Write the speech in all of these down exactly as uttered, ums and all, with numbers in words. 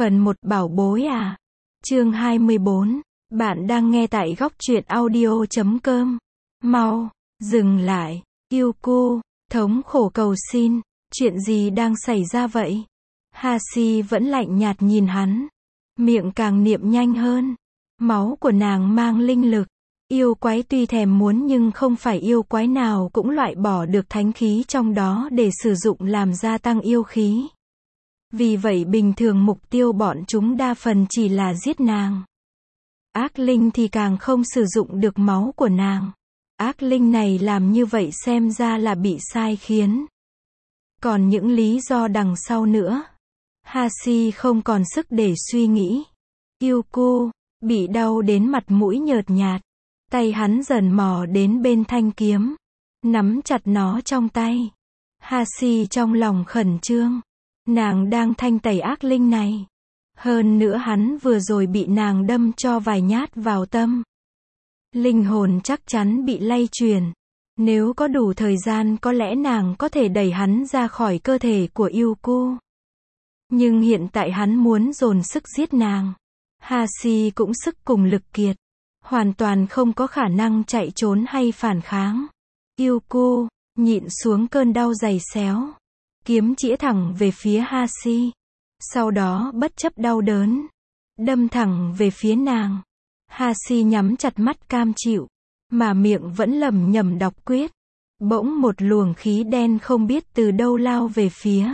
Phần một bảo bối à. Chương hai mươi bốn. Bạn đang nghe tại góc truyện audio chấm com. Mau, dừng lại. Yuku, thống khổ cầu xin. Chuyện gì đang xảy ra vậy? Hashi vẫn lạnh nhạt nhìn hắn. Miệng càng niệm nhanh hơn. Máu của nàng mang linh lực. Yêu quái tuy thèm muốn nhưng không phải yêu quái nào cũng loại bỏ được thánh khí trong đó để sử dụng làm gia tăng yêu khí. Vì vậy bình thường mục tiêu bọn chúng đa phần chỉ là giết nàng. Ác linh thì càng không sử dụng được máu của nàng. Ác linh này làm như vậy xem ra là bị sai khiến. Còn những lý do đằng sau nữa, Hashi không còn sức để suy nghĩ. Yuku bị đau đến mặt mũi nhợt nhạt. Tay hắn dần mò đến bên thanh kiếm, nắm chặt nó trong tay. Hashi trong lòng khẩn trương. Nàng đang thanh tẩy ác linh này. Hơn nữa hắn vừa rồi bị nàng đâm cho vài nhát vào tâm. Linh hồn chắc chắn bị lay chuyển. Nếu có đủ thời gian có lẽ nàng có thể đẩy hắn ra khỏi cơ thể của Yuku. Nhưng hiện tại hắn muốn dồn sức giết nàng. Hashi cũng sức cùng lực kiệt. Hoàn toàn không có khả năng chạy trốn hay phản kháng. Yuku nhịn xuống cơn đau giày xéo. Kiếm chĩa thẳng về phía Hashi. Sau đó bất chấp đau đớn, đâm thẳng về phía nàng. Hashi nhắm chặt mắt cam chịu, mà miệng vẫn lẩm nhẩm đọc quyết. Bỗng một luồng khí đen không biết từ đâu lao về phía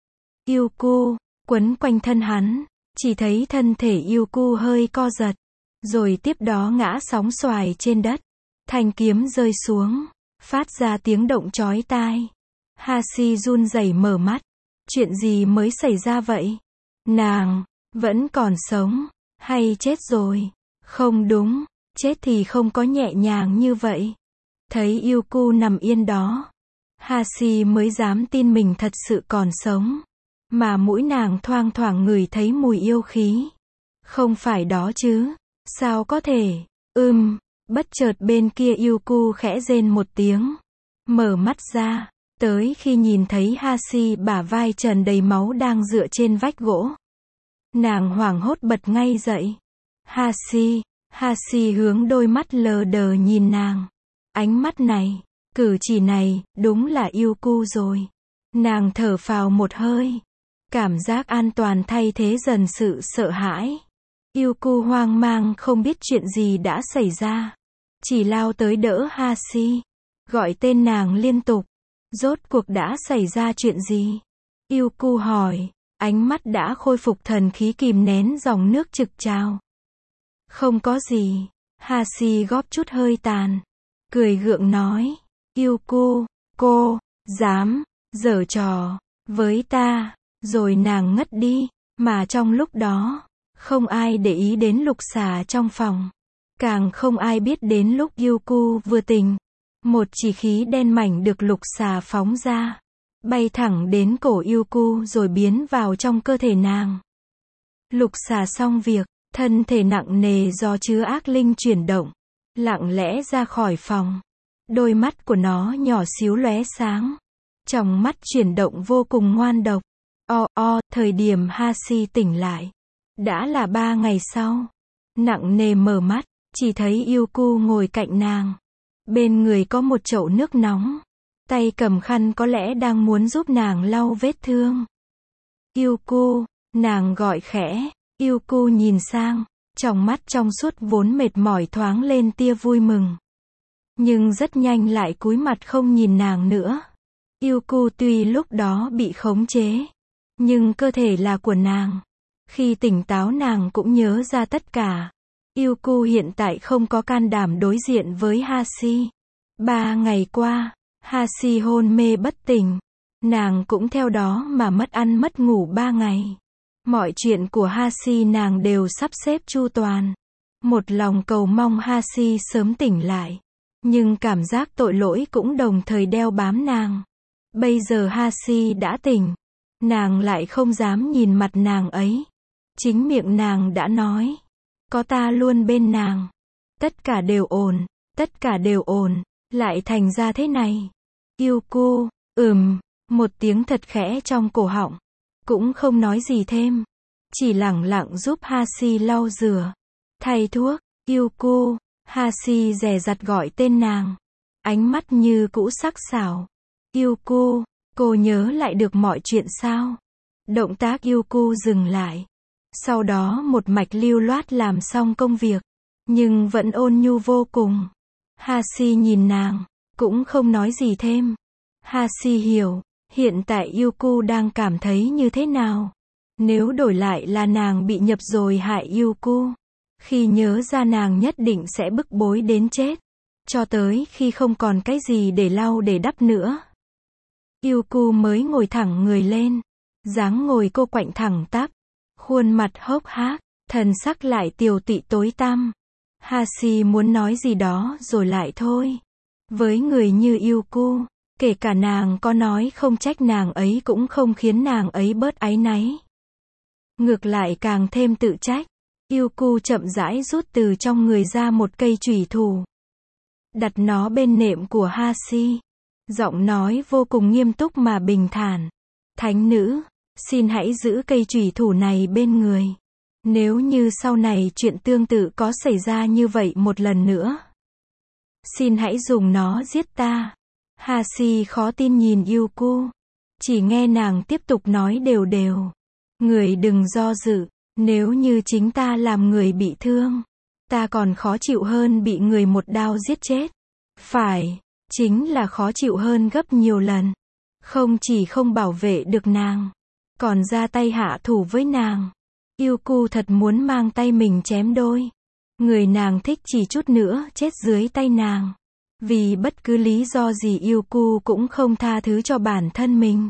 Yuku, quấn quanh thân hắn. Chỉ thấy thân thể Yuku hơi co giật, rồi tiếp đó ngã sóng xoài trên đất. Thanh kiếm rơi xuống, phát ra tiếng động chói tai. Hashi run rẩy mở mắt. Chuyện gì mới xảy ra vậy? Nàng vẫn còn sống, hay chết rồi? Không đúng, chết thì không có nhẹ nhàng như vậy. Thấy Yuku nằm yên đó, Hashi mới dám tin mình thật sự còn sống. Mà mũi nàng thoang thoảng ngửi thấy mùi yêu khí. Không phải đó chứ? Sao có thể? Ừm, bất chợt bên kia Yuku khẽ rên một tiếng. Mở mắt ra. Tới khi nhìn thấy Hashi bả vai trần đầy máu đang dựa trên vách gỗ. Nàng hoảng hốt bật ngay dậy. Hashi, Hashi hướng đôi mắt lờ đờ nhìn nàng. Ánh mắt này, cử chỉ này, đúng là Yuku rồi. Nàng thở phào một hơi. Cảm giác an toàn thay thế dần sự sợ hãi. Yuku hoang mang không biết chuyện gì đã xảy ra. Chỉ lao tới đỡ Hashi. Gọi tên nàng liên tục. Rốt cuộc đã xảy ra chuyện gì? Yuku hỏi, ánh mắt đã khôi phục thần khí kìm nén dòng nước trực trào. Không có gì. Hashi góp chút hơi tàn. Cười gượng nói, Yuku, cô, dám, giở trò, với ta. Rồi nàng ngất đi, mà trong lúc đó, không ai để ý đến lục xà trong phòng. Càng không ai biết đến lúc Yuku vừa tỉnh. Một chỉ khí đen mảnh được lục xà phóng ra, bay thẳng đến cổ Yuku rồi biến vào trong cơ thể nàng. Lục xà xong việc, thân thể nặng nề do chứa ác linh chuyển động, lặng lẽ ra khỏi phòng. Đôi mắt của nó nhỏ xíu lóe sáng, tròng mắt chuyển động vô cùng ngoan độc. O o, thời điểm Hashi tỉnh lại, đã là ba ngày sau. Nặng nề mở mắt, chỉ thấy Yuku ngồi cạnh nàng. Bên người có một chậu nước nóng. Tay cầm khăn có lẽ đang muốn giúp nàng lau vết thương. Yuku, nàng gọi khẽ. Yuku nhìn sang, trong mắt trong suốt vốn mệt mỏi thoáng lên tia vui mừng. Nhưng rất nhanh lại cúi mặt không nhìn nàng nữa. Yuku tuy lúc đó bị khống chế, nhưng cơ thể là của nàng. Khi tỉnh táo nàng cũng nhớ ra tất cả. Yuku hiện tại không có can đảm đối diện với Hashi. Ba ngày qua, Hashi hôn mê bất tỉnh. Nàng cũng theo đó mà mất ăn mất ngủ ba ngày. Mọi chuyện của Hashi nàng đều sắp xếp chu toàn. Một lòng cầu mong Hashi sớm tỉnh lại. Nhưng cảm giác tội lỗi cũng đồng thời đeo bám nàng. Bây giờ Hashi đã tỉnh. Nàng lại không dám nhìn mặt nàng ấy. Chính miệng nàng đã nói. Có ta luôn bên nàng. Tất cả đều ổn, tất cả đều ổn, lại thành ra thế này. Yuku, ừm, một tiếng thật khẽ trong cổ họng. Cũng không nói gì thêm. chỉ lẳng lặng giúp Hashi lau rửa, thay thuốc. Yuku, Hashi dè dặt gọi tên nàng. Ánh mắt như cũ sắc sảo. Yuku, cô nhớ lại được mọi chuyện sao? Động tác Yuku dừng lại. Sau đó một mạch lưu loát làm xong công việc. Nhưng vẫn ôn nhu vô cùng. Hashi nhìn nàng, cũng không nói gì thêm. Hashi hiểu, hiện tại Yuku đang cảm thấy như thế nào. Nếu đổi lại là nàng bị nhập rồi hại Yuku, khi nhớ ra nàng nhất định sẽ bức bối đến chết. Cho tới khi không còn cái gì để lau để đắp nữa. Yuku mới ngồi thẳng người lên. Dáng ngồi cô quạnh thẳng tắp. Khuôn mặt hốc hác, thần sắc lại tiều tụy tối tăm. Hashi muốn nói gì đó rồi lại thôi. Với người như Yuku, kể cả nàng có nói không trách nàng ấy cũng không khiến nàng ấy bớt áy náy. Ngược lại càng thêm tự trách. Yuku chậm rãi rút từ trong người ra một cây chùy thủ. Đặt nó bên nệm của Hashi. Giọng nói vô cùng nghiêm túc mà bình thản. Thánh nữ, xin hãy giữ cây chùy thủ này bên người. Nếu như sau này chuyện tương tự có xảy ra như vậy một lần nữa, xin hãy dùng nó giết ta. Hashi khó tin nhìn Yuku. Chỉ nghe nàng tiếp tục nói đều đều. Người đừng do dự. Nếu như chính ta làm người bị thương, ta còn khó chịu hơn bị người một đao giết chết. Phải, chính là khó chịu hơn gấp nhiều lần. Không chỉ không bảo vệ được nàng, còn ra tay hạ thủ với nàng. Yuku thật muốn mang tay mình chém đôi. Người nàng thích chỉ chút nữa chết dưới tay nàng. Vì bất cứ lý do gì Yuku cũng không tha thứ cho bản thân mình.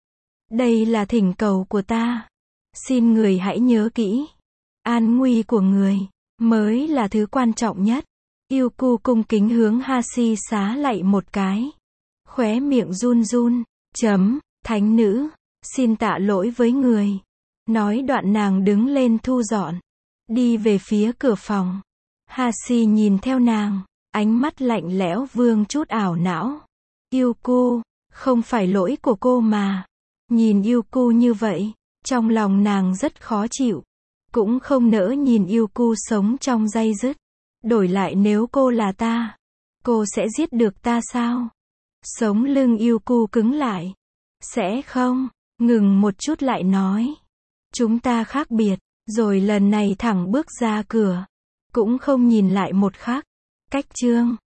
Đây là thỉnh cầu của ta. Xin người hãy nhớ kỹ. An nguy của người mới là thứ quan trọng nhất. Yuku cung kính hướng Hashi xá lạy một cái. Khóe miệng run run. Chấm, thánh nữ, xin tạ lỗi với người. Nói đoạn nàng đứng lên thu dọn. Đi về phía cửa phòng. Hashi nhìn theo nàng. Ánh mắt lạnh lẽo vương chút ảo não. Yuku, không phải lỗi của cô mà. Nhìn Yuku như vậy, trong lòng nàng rất khó chịu. Cũng không nỡ nhìn Yuku sống trong day dứt. Đổi lại nếu cô là ta, cô sẽ giết được ta sao? Sống lưng Yuku cứng lại. Sẽ không, ngừng một chút lại nói. Chúng ta khác biệt, rồi lần này thẳng bước ra cửa. Cũng không nhìn lại một khắc. Cách chương